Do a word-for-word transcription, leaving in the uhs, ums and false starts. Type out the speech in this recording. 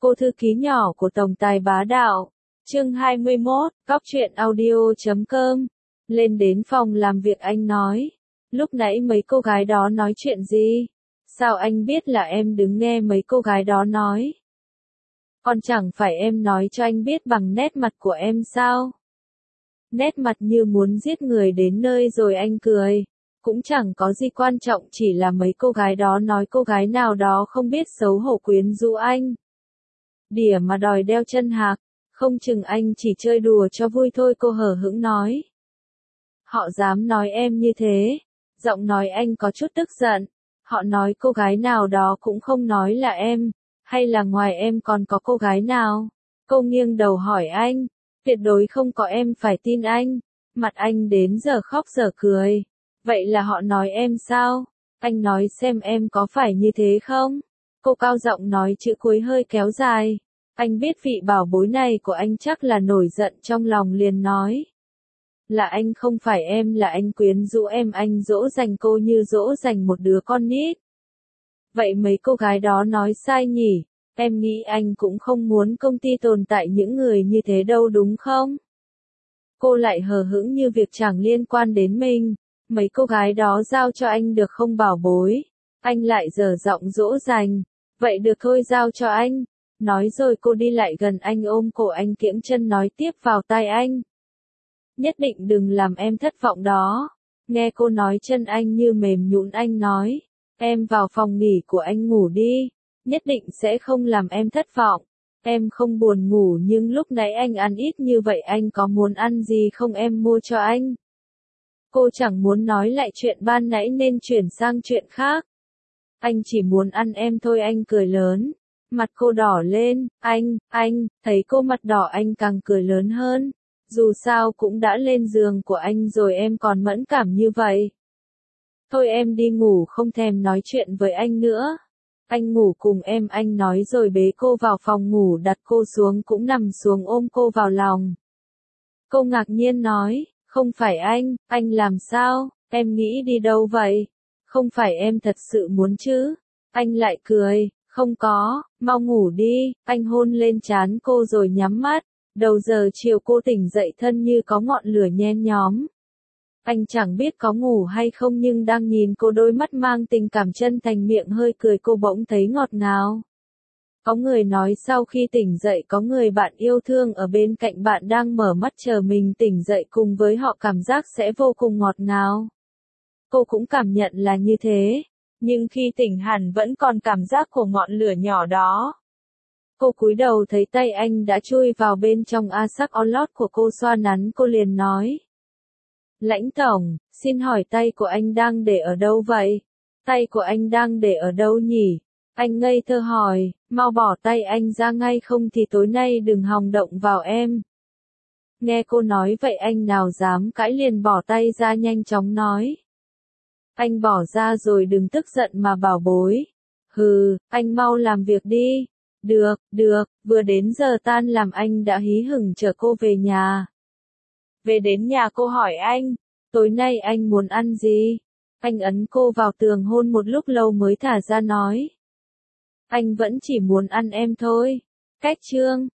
Cô thư ký nhỏ của tổng tài bá đạo. Chương hai mươi mốt, cóc truyện audio chấm com. Lên đến phòng làm việc anh nói. Lúc nãy mấy cô gái đó nói chuyện gì? Sao anh biết là em đứng nghe mấy cô gái đó nói? Còn chẳng phải em nói cho anh biết bằng nét mặt của em sao? Nét mặt như muốn giết người đến nơi rồi anh cười. Cũng chẳng có gì quan trọng, chỉ là mấy cô gái đó nói cô gái nào đó không biết xấu hổ quyến rũ anh. Đỉa mà đòi đeo chân hạc, không chừng anh chỉ chơi đùa cho vui thôi, cô hờ hững nói. Họ dám nói em như thế. Giọng nói anh có chút tức giận. Họ nói cô gái nào đó cũng không nói là em, hay là ngoài em còn có cô gái nào? Cô nghiêng đầu hỏi anh. Tuyệt đối không có, em phải tin anh. Mặt anh đến giờ khóc giờ cười. Vậy là họ nói em sao? Anh nói xem em có phải như thế không? Cô cao giọng nói chữ cuối hơi kéo dài. Anh biết vị bảo bối này của anh chắc là nổi giận trong lòng, liền nói. Là anh không phải em, là anh quyến rũ em, anh dỗ dành cô như dỗ dành một đứa con nít. Vậy mấy cô gái đó nói sai nhỉ? Em nghĩ anh cũng không muốn công ty tồn tại những người như thế đâu đúng không? Cô lại hờ hững như việc chẳng liên quan đến mình. Mấy cô gái đó giao cho anh được không bảo bối? Anh lại dở giọng dỗ dành. Vậy được thôi, giao cho anh. Nói rồi cô đi lại gần anh, ôm cổ anh, kiễng chân nói tiếp vào tai anh. Nhất định đừng làm em thất vọng đó. Nghe cô nói chân anh như mềm nhũn, anh nói. Em vào phòng nghỉ của anh ngủ đi. Nhất định sẽ không làm em thất vọng. Em không buồn ngủ, nhưng lúc nãy anh ăn ít như vậy, anh có muốn ăn gì không, em mua cho anh. Cô chẳng muốn nói lại chuyện ban nãy nên chuyển sang chuyện khác. Anh chỉ muốn ăn em thôi, anh cười lớn. Mặt cô đỏ lên. Anh, anh, thấy cô mặt đỏ anh càng cười lớn hơn. Dù sao cũng đã lên giường của anh rồi, em còn mẫn cảm như vậy. Thôi em đi ngủ, không thèm nói chuyện với anh nữa. Anh ngủ cùng em, anh nói rồi bế cô vào phòng ngủ, đặt cô xuống, cũng nằm xuống ôm cô vào lòng. Cô ngạc nhiên nói, không phải anh, anh làm sao, em nghĩ đi đâu vậy? Không phải em thật sự muốn chứ? Anh lại cười, không có, mau ngủ đi. Anh hôn lên trán cô rồi nhắm mắt. Đầu giờ chiều cô tỉnh dậy thân như có ngọn lửa nhen nhóm. Anh chẳng biết có ngủ hay không, nhưng đang nhìn cô, đôi mắt mang tình cảm chân thành, miệng hơi cười, cô bỗng thấy ngọt ngào. Có người nói sau khi tỉnh dậy có người bạn yêu thương ở bên cạnh bạn đang mở mắt chờ mình tỉnh dậy cùng với họ, cảm giác sẽ vô cùng ngọt ngào. Cô cũng cảm nhận là như thế, nhưng khi tỉnh hẳn vẫn còn cảm giác của ngọn lửa nhỏ đó. Cô cúi đầu thấy tay anh đã chui vào bên trong a sắc on lót của cô, xoa nắn cô, liền nói. Lãnh tổng, xin hỏi tay của anh đang để ở đâu vậy? Tay của anh đang để ở đâu nhỉ? Anh ngây thơ hỏi, mau bỏ tay anh ra ngay không thì tối nay đừng hòng động vào em. Nghe cô nói vậy anh nào dám cãi, liền bỏ tay ra, nhanh chóng nói. Anh bỏ ra rồi, đừng tức giận mà bảo bối. Hừ, anh mau làm việc đi. Được, được, vừa đến giờ tan làm anh đã hí hửng chở cô về nhà. Về đến nhà cô hỏi anh, tối nay anh muốn ăn gì? Anh ấn cô vào tường hôn một lúc lâu mới thả ra nói. Anh vẫn chỉ muốn ăn em thôi. Cách chương.